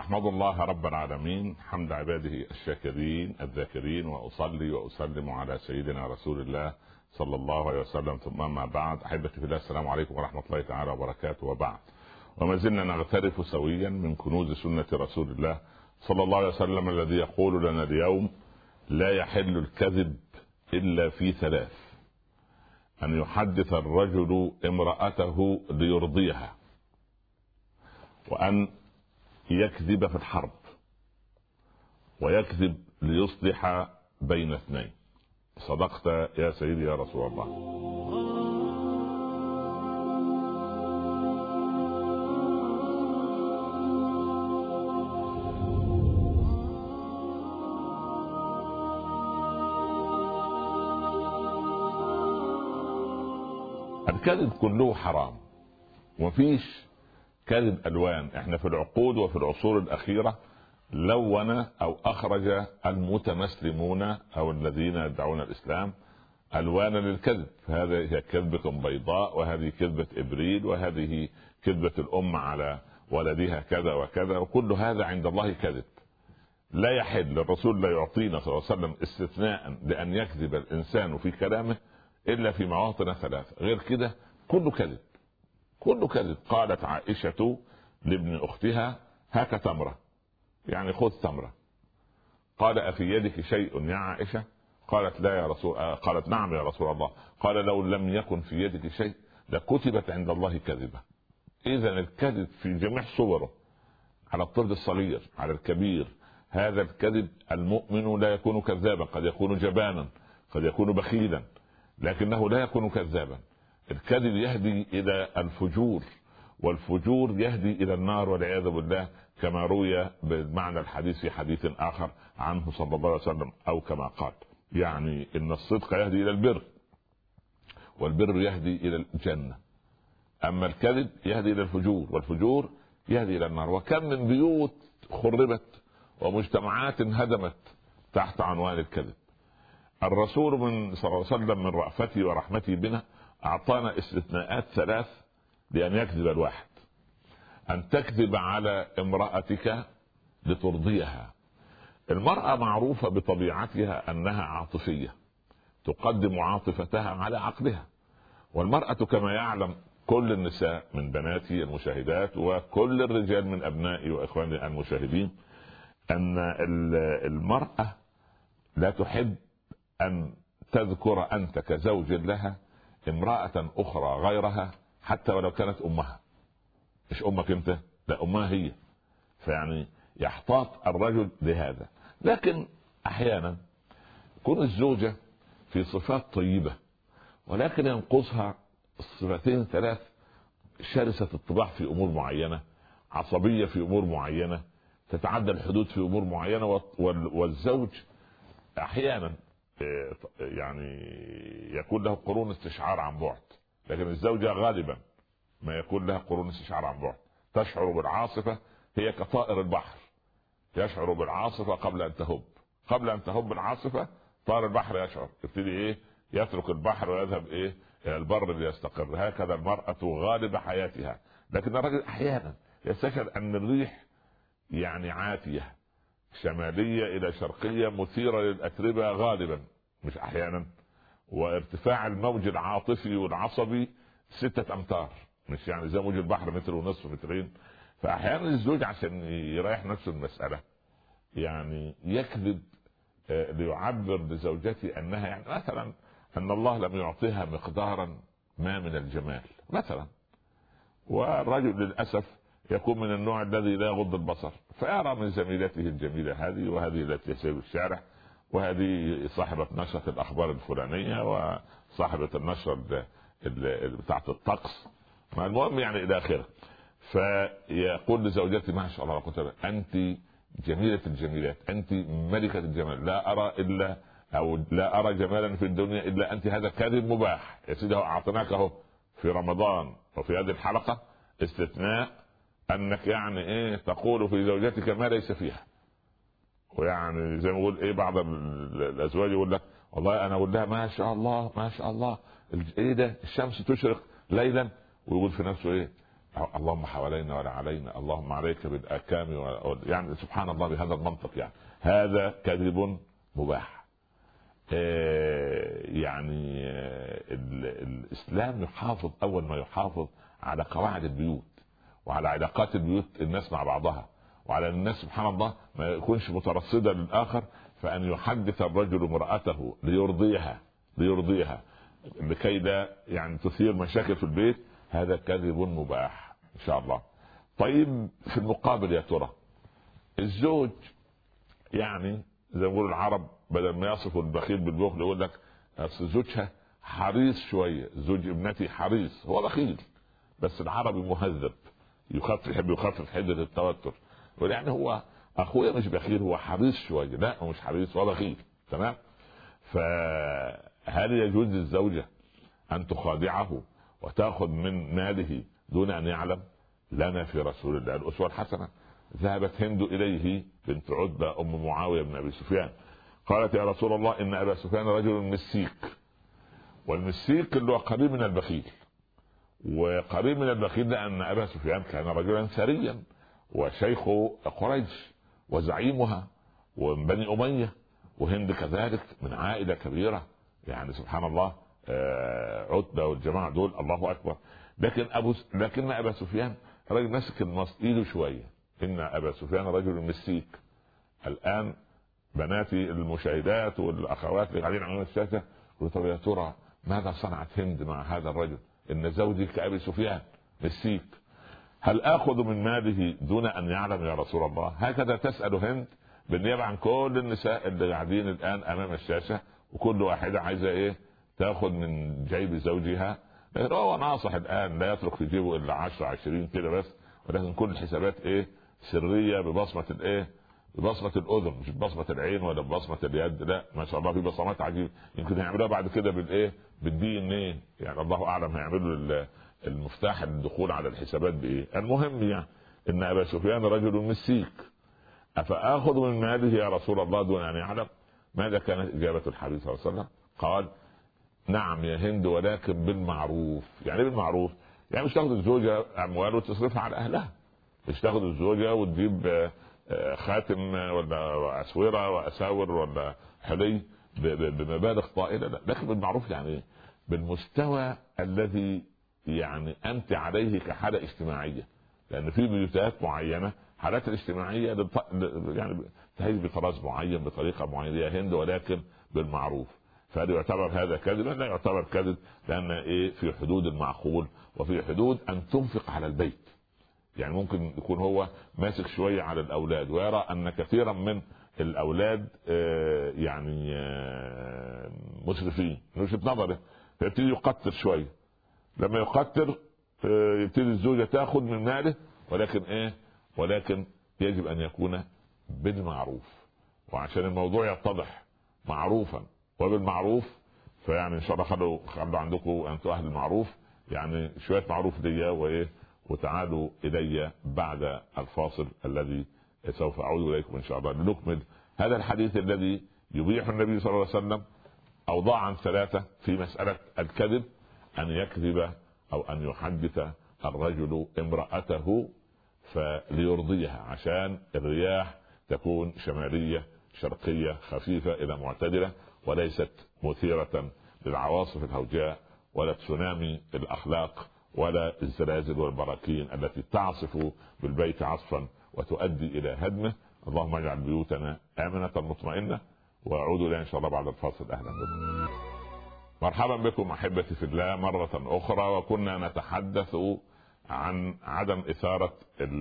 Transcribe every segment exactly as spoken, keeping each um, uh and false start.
أحمد الله رب العالمين حمد عباده الشاكرين الذاكرين، وأصلي وأسلم على سيدنا رسول الله صلى الله عليه وسلم، ثم ما بعد. أحبتي في الله، السلام عليكم ورحمة الله تعالى وبركاته. وبعد، وما زلنا نغترف سويا من كنوز سنة رسول الله صلى الله عليه وسلم الذي يقول لنا اليوم: لا يحل الكذب إلا في ثلاث: أن يحدث الرجل امرأته ليرضيها، وأن يكذب في الحرب، ويكذب ليصلح بين اثنين. صدقت يا سيدي يا رسول الله. الكذب كله حرام، ومفيش كذب ألوان. احنا في العقود وفي العصور الأخيرة لون أو أخرج المتمسلمون أو الذين يدعون الإسلام ألوانا للكذب، فهذه هي كذبة بيضاء، وهذه كذبة إبريل، وهذه كذبة الأم على ولدها كذا وكذا، وكل هذا عند الله كذب. لا يحل، الرسول لا يعطينا صلى الله عليه وسلم استثناء لأن يكذب الإنسان في كلامه إلا في مواطن ثلاث، غير كده كله كذب، كله كذب. قالت عائشة لابن أختها: هاك تمرة، يعني خذ تمرة. قال: أفي يدك شيء يا عائشة؟ قالت: لا يا رسول آه قالت: نعم يا رسول الله. قال: لو لم يكن في يدك شيء لكتبت عند الله كذبة. إذن الكذب في جميع صوره، على الطفل الصغير، على الكبير. هذا الكذب، المؤمن لا يكون كذابا، قد يكون جبانا، قد يكون بخيلا، لكنه لا يكون كذابا. الكذب يهدي إلى الفجور، والفجور يهدي إلى النار والعياذ بالله، كما روي بمعنى الحديث في حديث آخر عنه صلى الله عليه وسلم، أو كما قال يعني إن الصدق يهدي إلى البر، والبر يهدي إلى الجنة، أما الكذب يهدي إلى الفجور، والفجور يهدي إلى النار. وكم من بيوت خربت ومجتمعات انهدمت تحت عنوان الكذب. الرسول من صلى الله عليه وسلم من رأفته ورحمته بنا أعطانا استثناءات ثلاث لأن يكذب الواحد: أن تكذب على امرأتك لترضيها. المرأة معروفة بطبيعتها أنها عاطفية، تقدم عاطفتها على عقلها. والمرأة كما يعلم كل النساء من بناتي المشاهدات وكل الرجال من أبنائي وإخواني المشاهدين أن المرأة لا تحب أن تذكر أنت كزوج لها امرأة أخرى غيرها، حتى ولو كانت أمها. مش أمك أنت، لا، أمها هي. فيعني يحتاط الرجل لهذا. لكن أحيانا تكون الزوجة في صفات طيبة، ولكن ينقصها صفتين ثلاث: شرسة الطباع في أمور معينة، عصبية في أمور معينة، تتعدى الحدود في أمور معينة. والزوج أحيانا يعني يكون له قرون استشعار عن بعد، لكن الزوجة غالبا ما يكون لها قرون استشعار عن بعد. تشعر بالعاصفة، هي كطائر البحر، يشعر بالعاصفة قبل أن تهب، قبل أن تهب العاصفة طائر البحر يشعر، يبتدي إيه؟ يترك البحر ويذهب إيه؟ إلى البر ليستقر. هكذا المرأة غالب حياتها. لكن الرجل أحيانا يستشعر أن الريح يعني عاتية، شمالية إلى شرقية، مثيرة للأتربة غالبا، مش أحيانا. وارتفاع الموج العاطفي والعصبي ستة أمتار، مش يعني زي موج البحر متر ونصف، مترين. فأحيانا الزوج عشان يريح نفسه المسألة يعني يكذب ليعبر لزوجته أنها يعني مثلا أن الله لم يعطيها مقدارا ما من الجمال مثلا. والرجل للأسف يكون من النوع الذي لا يغض البصر، فيرى من زميلته الجميلة هذه، وهذه التي تسير الشارع، وهذه صاحبة نشرة الأخبار الفلانية، وصاحبة النشرة بتاعة الطقس، المهم يعني إلى آخره. فيقول لزوجتي: ما شاء الله قلت أنت جميلة الجميلات، أنت ملكة الجمال، لا أرى إلا أو لا أرى جمالا في الدنيا إلا أنت. هذا كذب مباح يا سيدي، أعطيناك أهو في رمضان وفي هذه الحلقة استثناء أنك يعني إيه تقول في زوجتك ما ليس فيها. ويعني زي ما يقول إيه بعض الأزواج يقول لك: والله أنا أقول لها ما شاء الله ما شاء الله، إيه ده الشمس تشرق ليلا، ويقول في نفسه إيه اللهم حوالينا ولا علينا، اللهم عليك بالاكام و... يعني سبحان الله بهذا المنطق. يعني هذا كذب مباح. يعني الاسلام يحافظ اول ما يحافظ على قواعد البيوت وعلى علاقات البيوت الناس مع بعضها، وعلى الناس سبحان الله ما يكونش مترصدا للاخر، فان يحدث الرجل امراته ليرضيها ليرضيها لكي لا يعني تثير مشاكل في البيت، هذا كذب مباح ان شاء الله. طيب في المقابل يا ترى الزوج، يعني زي ما بيقولوا العرب بدل ما يصفوا البخيل بالبخل يقول لك اصل زوجها حريص شويه، زوج ابنتي حريص، هو بخيل بس العربي مهذب يخفف يحب يخفف حده التوتر، يعني هو اخويا مش بخيل هو حريص شويه، لا هو مش حريص هو بخيل. تمام. فهل يجوز للزوجه ان تخادعه وتاخذ من ماله دون ان يعلم؟ لنا في رسول الله الاسوه الحسنه. ذهبت هند اليه بنت عتبه ام معاويه بن ابي سفيان، قالت يا رسول الله ان ابا سفيان رجل مسيك، والمسيك اللي هو قريب من البخيل، وقريب من البخيل لان ابا سفيان كان رجلا ثريا وشيخ قريش وزعيمها ومن بني اميه، وهند كذلك من عائله كبيره، يعني سبحان الله عتبه والجماعه دول الله اكبر. لكن ابو لكن ابا سفيان رجل ماسك النص ايده شويه، ان ابا سفيان رجل مسيك. الان بناتي المشاهدات والاخوات اللي قاعدين على الشاشه قلت يا ترى ماذا صنعت هند مع هذا الرجل؟ ان زوجي كابي سفيان مسيك، هل اخذ من ماله دون ان يعلم يا رسول الله؟ هكذا تسال هند بالنيابه عن كل النساء اللي قاعدين الان امام الشاشه، وكل واحده عايزه ايه تاخذ من جيب زوجها. لكن هو ناصح الان لا يترك في جيبه الا عشرة عشرين كده بس، ولكن كل الحسابات ايه سريه ببصمه الايه ببصمه الاذن، مش ببصمه العين ولا ببصمه اليد، لا ما شاء الله في بصمات عجيبه. يمكن يعملوها بعد كده بالايه بالدي ان ايه، يعني الله اعلم هيعملوا المفتاح للدخول على الحسابات بايه. المهم يعني ان ابا سفيان رجل مسيك، افاخذ من ماله يا رسول الله دون ان يعلم؟ ماذا كانت اجابه الحبيب صلى الله عليه وسلم؟ قال نعم يا هند ولكن بالمعروف. يعني بالمعروف يعني مش تاخذ الزوجه اموال وتصرفها على اهلها، مش تاخذ الزوجه وتجيب خاتم ولا اسوره واساور ولا حلي بمبالغ طائله، لا. لكن بالمعروف يعني بالمستوى الذي يعني انت عليه كحاله اجتماعيه، لان في بيوتات معينه حالات الاجتماعيه للط... يعني تهيج بطراز معين بطريقه معينه يا هند ولكن بالمعروف. فهل يعتبر هذا كذبا؟ لا يعتبر كذب، لان ايه في حدود المعقول وفي حدود ان تنفق على البيت. يعني ممكن يكون هو ماسك شويه على الاولاد ويرى ان كثيرا من الاولاد آه يعني آه مسرفين من وجهه نظره، فيبتدي يقتر شويه. لما يقتر آه يبتدي الزوجه تاخذ من ماله، ولكن ايه ولكن يجب ان يكون بالمعروف. وعشان الموضوع يتضح معروفا وبالمعروف، فيعني ان شاء الله خلوا خلوا عندكم انتم اهل المعروف، يعني شويه معروف ليا وايه وتعالوا الي بعد الفاصل الذي سوف اعود اليكم ان شاء الله لنكمل هذا الحديث الذي يبيح النبي صلى الله عليه وسلم اوضاعا ثلاثه في مساله الكذب، ان يكذب او ان يحدث الرجل امراته فليرضيها عشان الرياح تكون شماليه شرقيه خفيفه الى معتدله، وليست مثيره للعواصف الهوجاء ولا تسونامي الاخلاق ولا الزلازل والبراكين التي تعصف بالبيت عصفا وتؤدي الى هدمه. اللهم اجعل بيوتنا امنه مطمئنه. واعود الى ان شاء الله بعد الفاصل. اهلا بكم، مرحبا بكم احبتي في الله مره اخرى. وكنا نتحدث عن عدم اثاره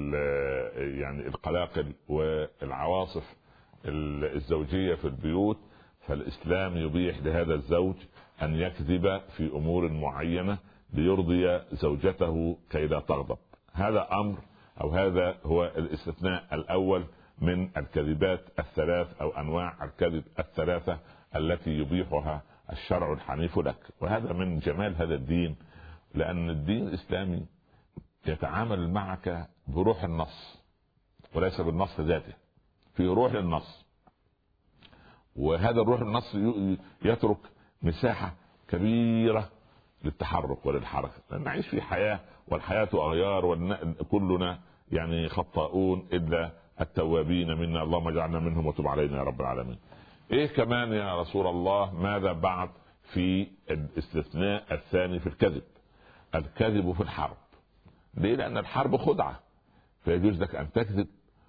يعني القلاقل والعواصف الزوجيه في البيوت، فالاسلام يبيح لهذا الزوج ان يكذب في امور معينه ليرضي زوجته كي لا تغضب. هذا امر او هذا هو الاستثناء الاول من الكذبات الثلاث او انواع الكذب الثلاثه التي يبيحها الشرع الحنيف لك. وهذا من جمال هذا الدين، لان الدين الاسلامي يتعامل معك بروح النص وليس بالنص ذاته، في روح النص. وهذا الروح النص يترك مساحه كبيره للتحرك وللحركة، لأن نعيش في حياة والحياة أغيار وكلنا يعني خطاؤون إلا التوابين منا، اللهم اجعلنا منهم وتب علينا يا رب العالمين. إيه كمان يا رسول الله ماذا بعد في الاستثناء الثاني في الكذب؟ الكذب في الحرب. ليه؟ لأن الحرب خدعة، فيجوز لك أن تكذب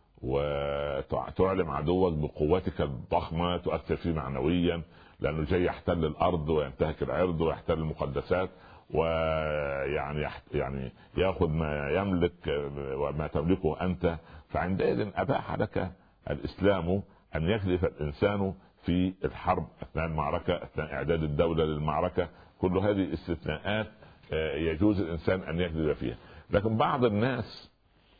وتعلم عدوك بقوتك الضخمة، تؤثر فيه معنويا لأنه جاي يحتل الأرض وينتهك العرض ويحتل المقدسات ويعني يعني يأخذ ما يملك وما تملكه أنت. فعندئذ أباح لك الإسلام أن يكذب الإنسان في الحرب أثناء المعركة، أثناء إعداد الدولة للمعركة. كل هذه استثناءات يجوز الإنسان أن يكذب فيها. لكن بعض الناس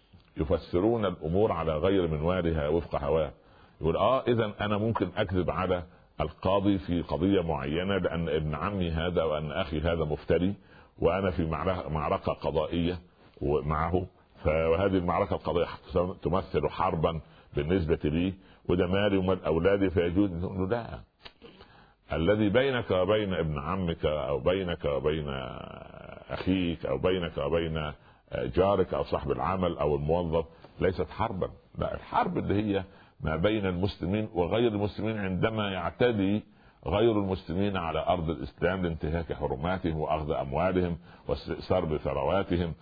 يفسرون الأمور على غير منوالها وفق هواه. يقول آه إذن أنا ممكن أكذب على القاضي في قضية معينة لأن ابن عمي هذا وأن أخي هذا مفتري وأنا في معركة قضائية معه، فهذه المعركة القضائية تمثل حربا بالنسبة لي وده مالي ومال أولادي، فيجوز. نقول لا، الذي بينك وبين ابن عمك أو بينك وبين أخيك أو بينك وبين جارك أو صاحب العمل أو الموظف ليست حربا. لا، الحرب اللي هي ما بين المسلمين وغير المسلمين عندما يعتدي غير المسلمين على أرض الإسلام لانتهاك حرماتهم وأخذ أموالهم واستئثار بثرواتهم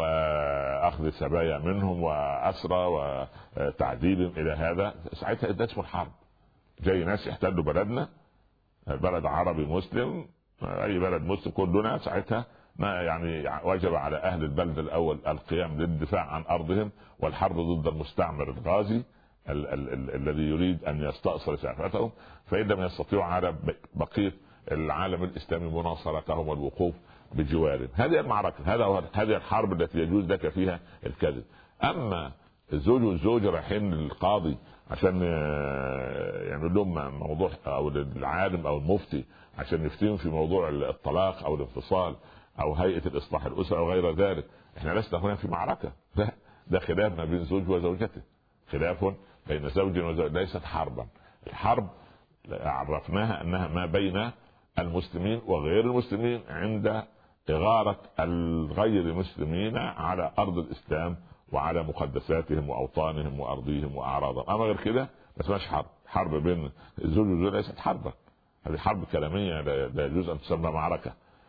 وأخذ سبايا منهم وأسرى وتعذيبهم إلى هذا. ساعتها ده اسمه الحرب. جاي ناس يحتلوا بلدنا، بلد عربي مسلم، أي بلد مسلم، كلنا ساعتها ما يعني وجب على أهل البلد الأول القيام للدفاع عن أرضهم والحرب ضد المستعمر الغازي ال- ال- ال- الذي يريد أن يستأصل ثروتهم، فإن لم يستطيعوا على بقية العالم الإسلامي مناصرتهم والوقوف بجوارهم. هذه المعركة، هذا هذه الحرب التي يجوز لك فيها الكذب. أما الزوج والزوج رايحين للقاضي عشان يعمل لهم موضوع، أو العالم أو المفتي عشان يفتيهم في موضوع الطلاق أو الانفصال أو هيئة الإصلاح الأسري أو غير ذلك، إحنا لسنا هنا في معركة، ده ده خلاف ما بين زوج وزوجته، خلاف بين زوج وزوج، ليست حربا. الحرب عرفناها أنها ما بين المسلمين وغير المسلمين عند إغارة الغير المسلمين على أرض الإسلام وعلى مقدساتهم وأوطانهم وأرضيهم وأعراضهم. أما غير كده ما اسمهاش حرب. حرب بين الزوج والزوج ليست حربا، هذه حرب كلامية لا يجوز أن تسمى معركة.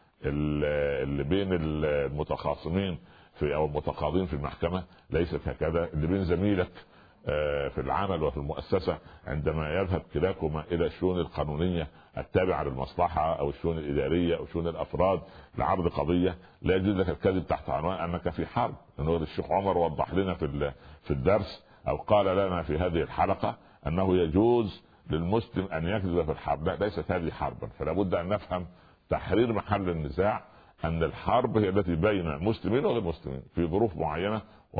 اللي بين المتخاصمين في أو المتقاضين في المحكمة ليست هكذا. اللي بين زميلك في العمل وفي المؤسسة عندما يذهب كلاكما إلى الشؤون القانونية التابعة للمصلحة أو الشؤون الإدارية أو شؤون الأفراد لعرض قضية، لا يجوز لك الكذب تحت عنوان أنك في حرب. لأنه الشيخ عمر وضح لنا في في الدرس أو قال لنا في هذه الحلقة أنه يجوز للمسلم أن يكذب في الحرب. لا، ليست هذه حربا. فلا بد أن نفهم تحرير محل النزاع، أن الحرب هي التي بين مسلمين وغير مسلمين في ظروف معينة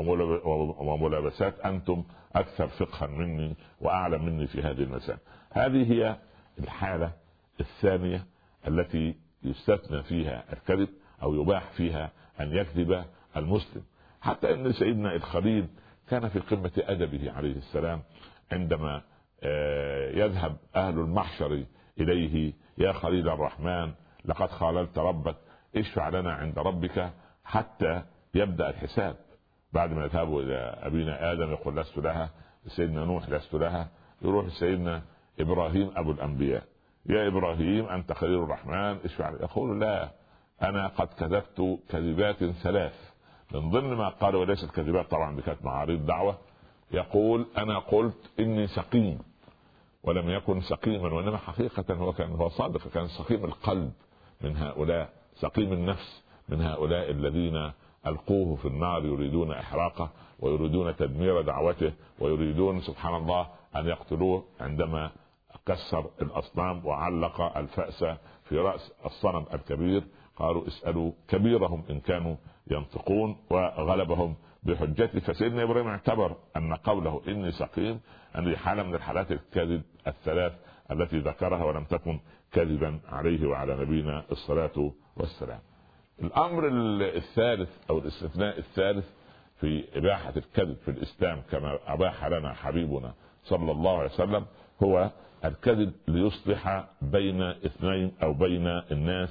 وملابسات أنتم أكثر فقها مني وأعلم مني في هذه المسائل. هذه هي الحالة الثانية التي يستثنى فيها الكذب أو يباح فيها أن يكذب المسلم. حتى أن سيدنا الخليل كان في قمة أدبه عليه السلام عندما يذهب أهل المحشر إليه: يا خليل الرحمن، لقد خاللت ربك، اشفع لنا عند ربك حتى يبدأ الحساب. بعد ما يذهبوا إلى أبينا آدم يقول لست لها، سيدنا نوح لست لها، يروح سيدنا إبراهيم أبو الأنبياء: يا إبراهيم أنت خليل الرحمن اشفع لنا. يقول: لا، أنا قد كذبت كذبات ثلاث. من ضمن ما قال، وليست كذبات طبعا، كانت معارض دعوة، يقول: أنا قلت إني سقيم، ولم يكن سقيما، وإنما حقيقة هو كان هو صادق، كان سقيم القلب من هؤلاء، سقيم النفس من هؤلاء الذين ألقوه في النار يريدون إحراقه ويريدون تدمير دعوته ويريدون سبحان الله أن يقتلوه عندما كسر الأصنام وعلق الفأس في رأس الصنم الكبير. قالوا: اسألوا كبيرهم إن كانوا ينطقون، وغلبهم بحجته. فسيدنا إبراهيم اعتبر أن قوله إني سقيم أن حالة من الحالات الكذب الثلاث التي ذكرها، ولم تكن كذبا عليه وعلى نبينا الصلاة والسلام. الأمر الثالث أو الاستثناء الثالث في إباحة الكذب في الإسلام كما أباح لنا حبيبنا صلى الله عليه وسلم هو الكذب ليصلح بين اثنين أو بين الناس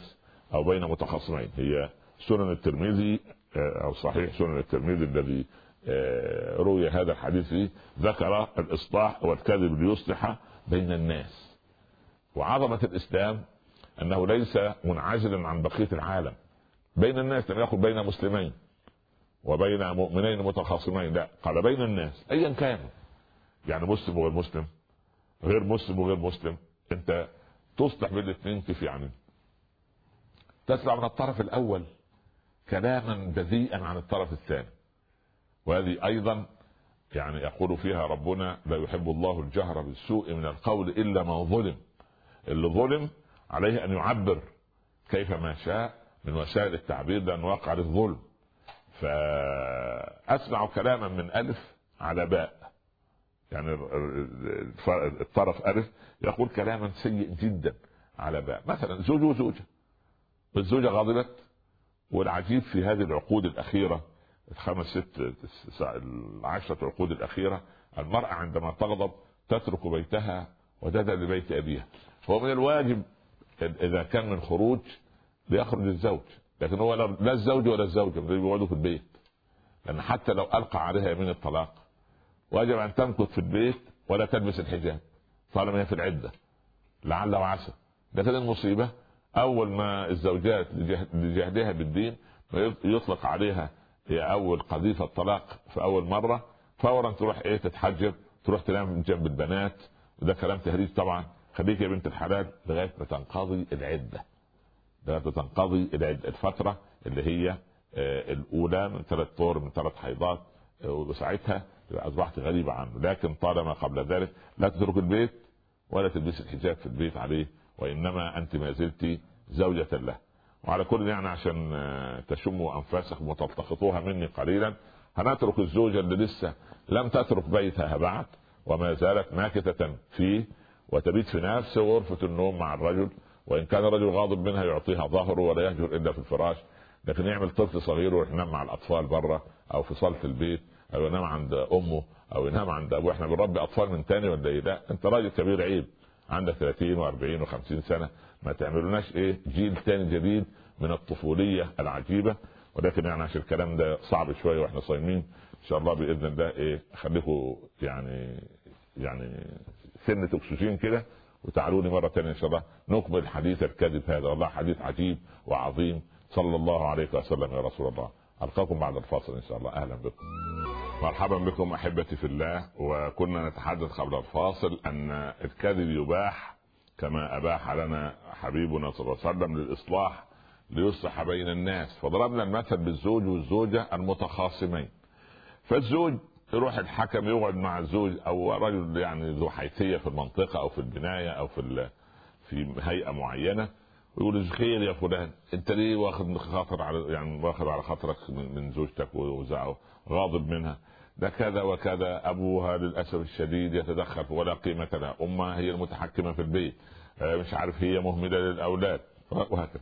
او بين متخاصمين. هي سنن الترمذي او صحيح سنن الترمذي الذي روي هذا الحديث فيه ذكر الاصلاح والكذب ليصلح بين الناس. وعظمة الاسلام انه ليس منعزلا عن بقية العالم، بين الناس، لم يقل بين مسلمين وبين مؤمنين متخاصمين، لا، قال بين الناس ايا كانوا، يعني مسلم وغير مسلم، غير مسلم وغير مسلم، انت تصلح بين الاثنين. كيف يعني؟ تسمع من الطرف الاول كلاما بذيئا عن الطرف الثاني، وهذه ايضا يعني يقول فيها ربنا: لا يحب الله الجهر بالسوء من القول الا من ظلم. اللي ظلم عليه ان يعبر كيف ما شاء من وسائل التعبير لان وقع الظلم. فاسمع كلاما من الف على باء، يعني الطرف الف يقول كلاما سيء جدا على باء. مثلا زوج وزوجه، والزوجه غضبت، والعجيب في هذه العقود الاخيره الخمس ست العشرة عقود الاخيره، المراه عندما تغضب تترك بيتها وتذهب لبيت ابيها. هو من الواجب اذا كان من خروج ليخرج الزوج، لكن هو لا الزوج ولا الزوجه بيقعدوا في البيت، لان حتى لو القى عليها يمين الطلاق واجب ان تمكث في البيت ولا تلبس الحجاب طالما هي في العده لعل وعسى. لكن المصيبه اول ما الزوجات لجهدها بالدين يطلق عليها هي اول قذيفه طلاق في اول مره، فورا تروح ايه تتحجب، تروح تنام جنب البنات، وده كلام تهريج طبعا. خليك يا بنت الحلال لغايه ما تنقضي العده، لغايه ما تنقضي العده، الفتره اللي هي آه الاولى من ثلاث طور من ثلاث حيضات، آه وساعتها اصبحت غريبه عنه. لكن طالما قبل ذلك لا تترك البيت ولا تلبس الحجاب في البيت عليه، وانما انت ما زلت زوجة له. وعلى كل يعني عشان تشموا انفاسكم وتلتقطوها مني قليلا، هنترك الزوجة اللي لسه لم تترك بيتها بعد وما زالت ماكثة فيه وتبيت في نفس غرفة النوم مع الرجل، وان كان الرجل غاضب منها يعطيها ظهره ولا يهجر الا في الفراش، لكن يعمل طفل صغير ويروح ينام مع الاطفال بره او في صالة البيت او ينام عند امه او ينام عند ابوه. احنا بنربي اطفال من تاني ولا ايه؟ لا، انت راجل كبير عيب، عندك ثلاثين واربعين وخمسين سنة، ما تعملوناش ايه جيل تاني جديد من الطفولية العجيبة. ولكن يعني عشان الكلام ده صعب شوية واحنا صايمين ان شاء الله باذن الله ايه خليكم يعني يعني سنة اكسجين كده وتعالوا لي مرة تانية ان شاء الله نكمل حديث الكذب هذا، والله حديث عجيب وعظيم. صلى الله عليه وسلم يا رسول الله. القاكم بعد الفاصل ان شاء الله. اهلا بكم، مرحبا بكم احبتي في الله. وكنا نتحدث قبل الفاصل ان الكذب يباح كما اباح لنا حبيبنا صلى الله عليه وسلم للاصلاح ليصلح بين الناس. فضربنا المثل بالزوج والزوجة المتخاصمين، فالزوج يروح الحكم يقعد مع الزوج او رجل يعني ذو حيثية في المنطقة او في البناية او في في هيئة معينة، ويقول خير يا فلان انت ليه واخد خاطر على يعني واخد على خاطرك من زوجتك وزعه غاضب منها، ده كذا وكذا، ابوها للاسف الشديد يتدخل ولا قيمة لها، امها هي المتحكمة في البيت، مش عارف هي مهملة للاولاد وهكذا.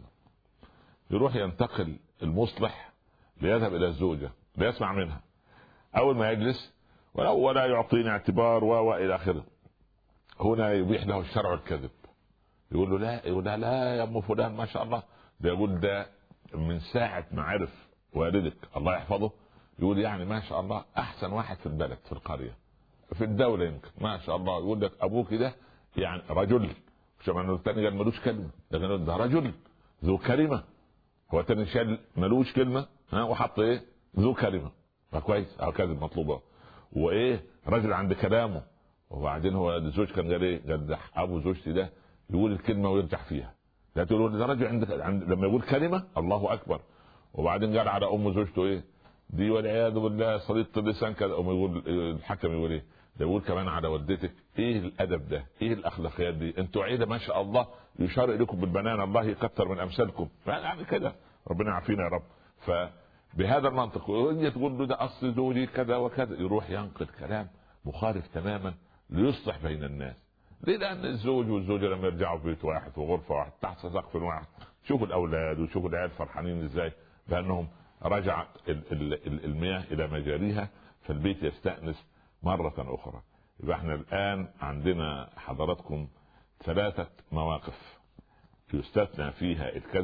يروح ينتقل المصلح ليذهب الى الزوجة ليسمع منها، اول ما يجلس ولا يعطيني اعتبار والى اخره، هنا يبيح له الشرع الكذب، يقول له لا يقول لا, لا يا ام فلان ما شاء الله، ده يقول ده من ساعة ما عرف والدك الله يحفظه، يقول يعني ما شاء الله احسن واحد في البلد في القرية في الدولة يمكن ما شاء الله، يقول لك ابوك ده يعني رجل، شو الثاني قال ملوش كلمة، لكن ده رجل ذو كلمة، هو الثاني شال ملوش كلمة ها وحط ايه ذو كلمة، فكويس او كذب مطلوبة، وايه رجل عند كلامه. وبعدين هو الزوج كان قال ايه؟ قال ابو زوجتي ده يقول الكلمة ويرجع فيها، لا تقول ده رجل عند عند لما يقول كلمة الله اكبر. وبعدين قال على ام زوجته ايه دي والعياذ بالله صديقة اللسان كذا، ام يقول الحكم يقول ايه ده يقول كمان على والدتك، ايه الادب ده ايه الاخلاقيات دي، انتوا عيله ما شاء الله يشار اليكم بالبنان الله يكثر من امثالكم يعني كده، ربنا يعافينا يا رب. فبهذا المنطق وهي تقول له ده اصل زوجي كذا وكذا، يروح ينقل كلام مخالف تماما ليصلح بين الناس. ليه؟ لان الزوج والزوجه لما يرجعوا في بيت واحد وغرفه واحد تحت سقف واحد، شوفوا الاولاد وشوفوا العيال فرحانين ازاي بانهم رجع المياه الى مجاريها، فالبيت يستأنس مرة اخرى. يبقى احنا الان عندنا حضراتكم ثلاثة مواقف يستثنى فيها الكذب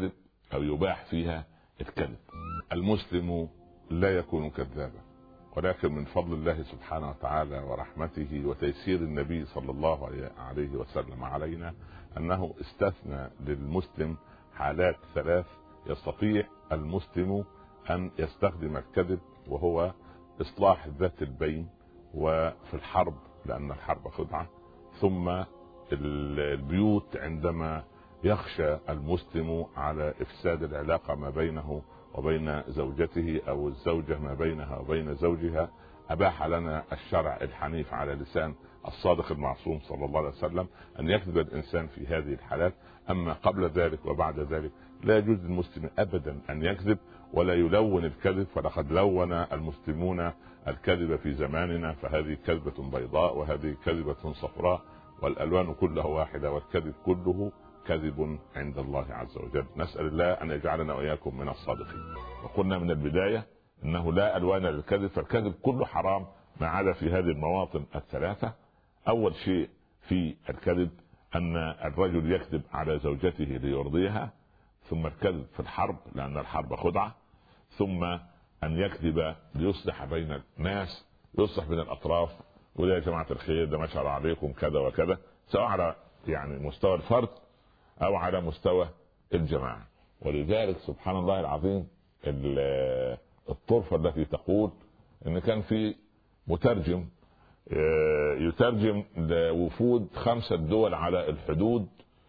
او يباح فيها الكذب. المسلم لا يكون كذابا، ولكن من فضل الله سبحانه وتعالى ورحمته وتيسير النبي صلى الله عليه وسلم علينا انه استثنى للمسلم حالات ثلاث يستطيع المسلم ان يستخدم الكذب، وهو اصلاح ذات البين وفي الحرب لان الحرب خدعة، ثم البيوت عندما يخشى المسلم على افساد العلاقة ما بينه وبين زوجته او الزوجة ما بينها وبين زوجها. اباح لنا الشرع الحنيف على لسان الصادق المعصوم صلى الله عليه وسلم ان يكذب الانسان في هذه الحالات. اما قبل ذلك وبعد ذلك لا يجوز للمسلم ابدا ان يكذب ولا يلون الكذب، فلقد لون المسلمون الكذب في زماننا، فهذه كذبة بيضاء وهذه كذبة صفراء، والالوان كلها واحدة والكذب كله كذب عند الله عز وجل. نسأل الله ان يجعلنا واياكم من الصادقين. وقلنا من البداية انه لا الوان للكذب، فالكذب كله حرام ما عدا في هذه المواطن الثلاثة. اول شيء في الكذب ان الرجل يكذب على زوجته ليرضيها، ثم الكذب في الحرب لان الحرب خدعة، ثم ان يكذب ليصلح بين الناس، يصلح بين الاطراف، ولا يا جماعة الخير ده ما شاء الله عليكم كذا وكذا، سواء على يعني مستوى الفرد او على مستوى الجماعة. ولذلك سبحان الله العظيم الطرفة التي تقول ان كان في مترجم يترجم لوفود خمسة دول على الحدود،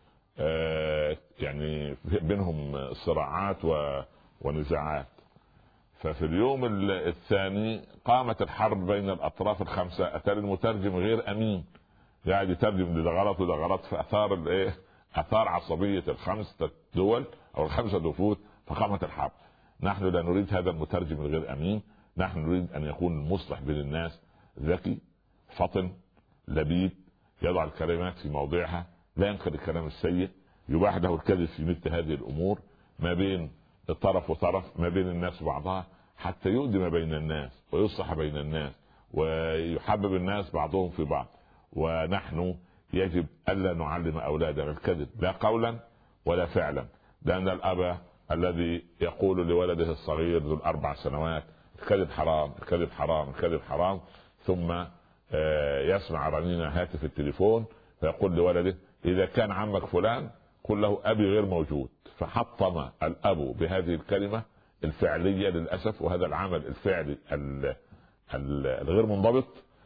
يعني بينهم صراعات ونزاعات، ففي اليوم الثاني قامت الحرب بين الاطراف الخمسة. اتى المترجم غير امين قاعد يترجم ده غلط وده غلط، فاثار الايه اثار عصبية الخمسة دول او الخمسة وفود، فقامت الحرب. نحن لا نريد هذا المترجم الغير امين، نحن نريد ان يكون المصلح بين الناس ذكي فطن لبيب، يضع الكلمات في موضعها، لا ينقل الكلام السيء، يباح له الكذب في مثل هذه الامور ما بين طرف وطرف، ما بين الناس بعضها، حتى يؤدي ما بين الناس ويصلح بين الناس ويحبب الناس بعضهم في بعض. ونحن يجب الا نعلم اولادنا الكذب لا قولا ولا فعلا، لان الاب الذي يقول لولده الصغير ذو الاربع سنوات الكذب حرام الكذب حرام الكذب حرام، ثم يسمع رنين هاتف التليفون فيقول لولده اذا كان عمك فلان قل له ابي غير موجود، فحطم الاب بهذه الكلمة الفعلية للأسف، وهذا العمل الفعلي الغير منضبط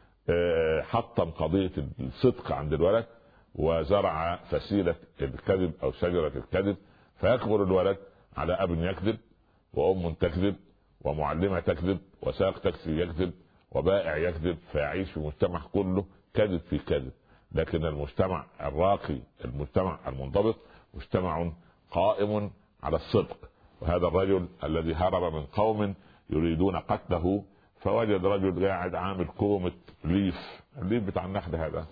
حطم قضية الصدق عند الولد، وزرع فسيلة الكذب او شجرة الكذب، فيكبر الولد على اب يكذب وام تكذب ومعلمة تكذب وسائق تاكسي يكذب وبائع يكذب، فيعيش في مجتمع كله كذب في كذب. لكن المجتمع الراقي المجتمع المنضبط مجتمع قائم على الصدق. وهذا الرجل الذي هرب من قوم يريدون قتله، فوجد رجل قاعد عامل كومة ليف، الليف بتاع النخل هذا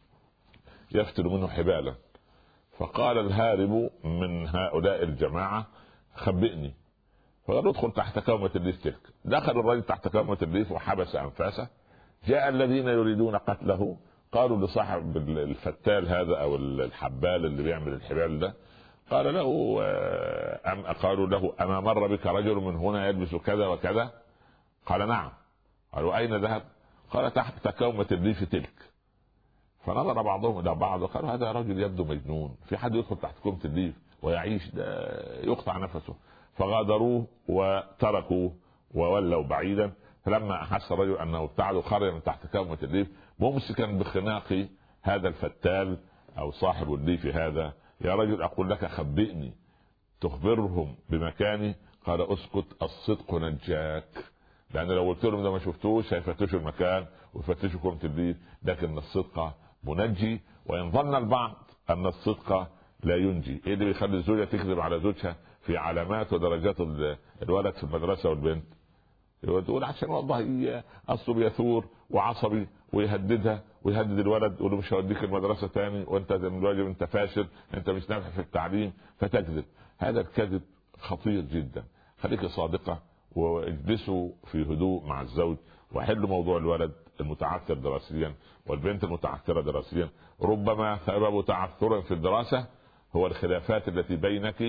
يفتل منه حبالا، فقال الهارب من هؤلاء الجماعة خبئني، فقال ادخل تحت كومة الليف تلك. دخل الرجل تحت كومة الليف وحبس أنفاسه. جاء الذين يريدون قتله قالوا لصاحب الفتال هذا او الحبال اللي بيعمل الحبال ده، قال له أم قالوا له اما مر بك رجل من هنا يلبس كذا وكذا؟ قال نعم. قالوا اين ذهب؟ قال تحت كومة الليف تلك. فنظر بعضهم الى بعض وقالوا هذا رجل يبدو مجنون، في حد يدخل تحت كومة الليف ويعيش ده يقطع نفسه. فغادروه وتركوه وولوا بعيدا. فلما احس الرجل انه ابتعد خرج من تحت كومة الليف ممسكا بخناق هذا الفتال او صاحب الليف هذا، يا رجل اقول لك خبئني تخبرهم بمكاني. قال اسكت الصدق نجاك، لان لو قلت لهم ده ما شفتوش هيفتشوا المكان ويفتشوا كومة الليف، لكن الصدق منجي. وان ظن البعض ان الصدق لا ينجي، ايه اللي بيخلي الزوجة تكذب على زوجها في علامات ودرجات الولد في المدرسة والبنت؟ يقول عشان والله اصله بيثور وعصبي ويهددها ويهدد الولد يقول له مش هوديك المدرسة تاني وانت من الواجب انت فاشل انت مش نافع في التعليم، فتكذب. هذا الكذب خطير جدا. خليك صادقة واجلسوا في هدوء مع الزوج وحلوا موضوع الولد المتعثر دراسيا والبنت المتعثرة دراسيا. ربما سبب تعثر في الدراسة هو الخلافات التي بينك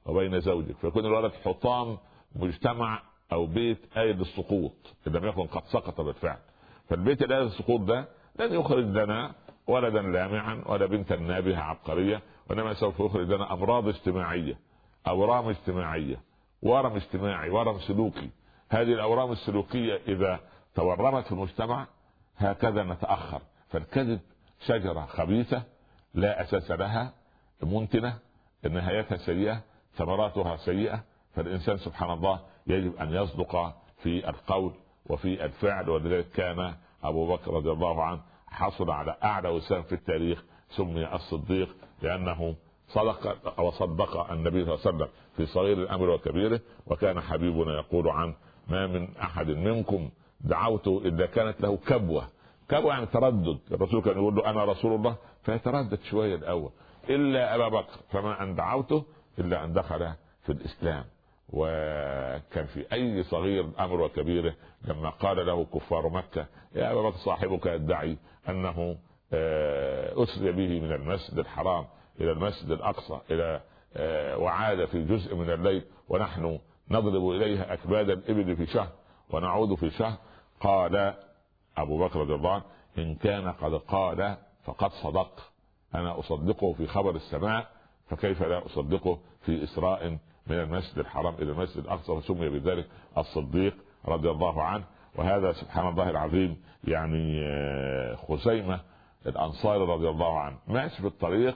وبين زوجك، فيكون الولد حطام مجتمع او بيت آيل السقوط اذا لم يكن قد سقط بالفعل. فالبيت الآيل السقوط ده لن يخرج لنا ولدا لامعا ولا بنتا نابهة عبقرية، وانما سوف يخرج لنا امراض اجتماعية، اورام اجتماعية، ورم اجتماعي، ورم سلوكي. هذه الاورام السلوكية اذا تورمت في المجتمع هكذا نتأخر. فالكذب شجرة خبيثة لا اساس لها، منتنة، نهايتها سيئة، ثمراتها سيئة. فالانسان سبحان الله يجب ان يصدق في القول وفي الفعل. ولذلك كان ابو بكر رضي الله عنه حصل على اعلى وسام في التاريخ، سمي الصديق لانه صدق وصدق النبي صلى الله عليه وسلم في صغير الامر وكبيره. وكان حبيبنا يقول عنه: ما من احد منكم دعوته الا كانت له كبوه. كبوه يعني تردد. الرسول كان يقول له انا رسول الله فيتردد شويه الاول، الا ابا بكر فما ان دعوته الا ان دخل في الاسلام. وكان في اي صغير امر وكبيره لما قال له كفار مكه: يا ابا بكر صاحبك يدعي انه اسري به من المسجد الحرام الى المسجد الاقصى الى وعاد في جزء من الليل ونحن نضرب اليها اكباد الابل في شهر ونعود في شهر. قال ابو بكر رضي الله عنه: ان كان قد قال فقد صدق، انا اصدقه في خبر السماء فكيف لا اصدقه في اسراء من المسجد الحرام الى المسجد الاقصى. فسمي بذلك الصديق رضي الله عنه. وهذا سبحان الله العظيم يعني خزيمة الانصاري رضي الله عنه ماشي في الطريق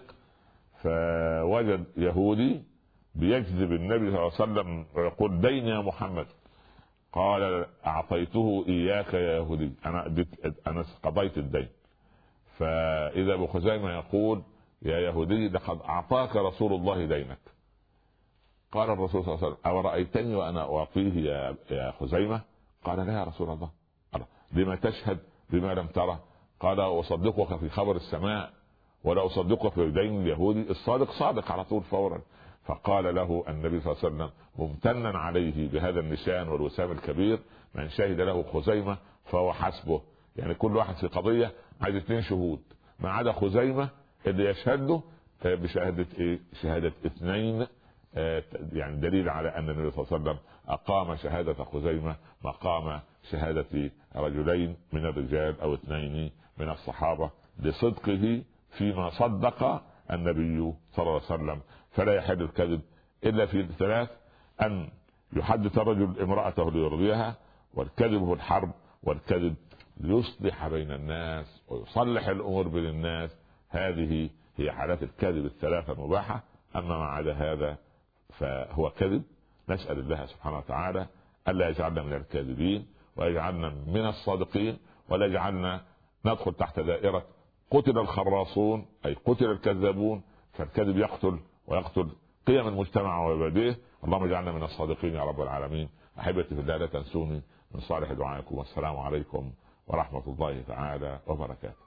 فوجد يهودي بيجذب النبي صلى الله عليه وسلم ويقول: دين يا محمد. قال: اعطيته اياك يا يهودي، انا انا قضيت الدين. فاذا ابو خزيمة يقول: يا يهودي لقد اعطاك رسول الله دينك. قال الرسول صلى الله عليه وسلم: او رايتني وانا اعطيه يا يا خزيمة؟ قال: لا يا رسول الله. لما تشهد بما لم ترى؟ قال: اصدقك في خبر السماء ولا اصدقك في دين اليهودي. الصادق صادق على طول فورا. فقال له النبي صلى الله عليه وسلم ممتنا عليه بهذا النشان والوسام الكبير: من شهد له خزيمة فهو حسبه. يعني كل واحد في قضية عايز اثنين شهود، ما عدا خزيمة اللي يشهده بشهادة ايه؟ شهادة اثنين. يعني دليل على ان النبي صلى الله عليه وسلم اقام شهادة خزيمة مقام شهادة رجلين من الرجال او اثنين من الصحابة لصدقه فيما صدق النبي صلى الله عليه وسلم. فلا يحل الكذب الا في ثلاث: ان يحدث الرجل امرأته ليرضيها، والكذب هو الحرب، والكذب ليصلح بين الناس ويصلح الامور بين الناس. هذه هي حالات الكذب الثلاثة المباحة. اما ما عدا هذا فهو كذب. نسأل الله سبحانه وتعالى ألا يجعلنا من الكاذبين ويجعلنا من الصادقين، ولا يجعلنا ندخل تحت دائرة قتل الخراصون أي قتل الكذابون. فالكذب يقتل ويقتل قيم المجتمع ومبادئه. اللهم اجعلنا من الصادقين يا رب العالمين. أحبتي في الله لا تنسوني من صالح دعائكم، والسلام عليكم ورحمة الله تعالى وبركاته.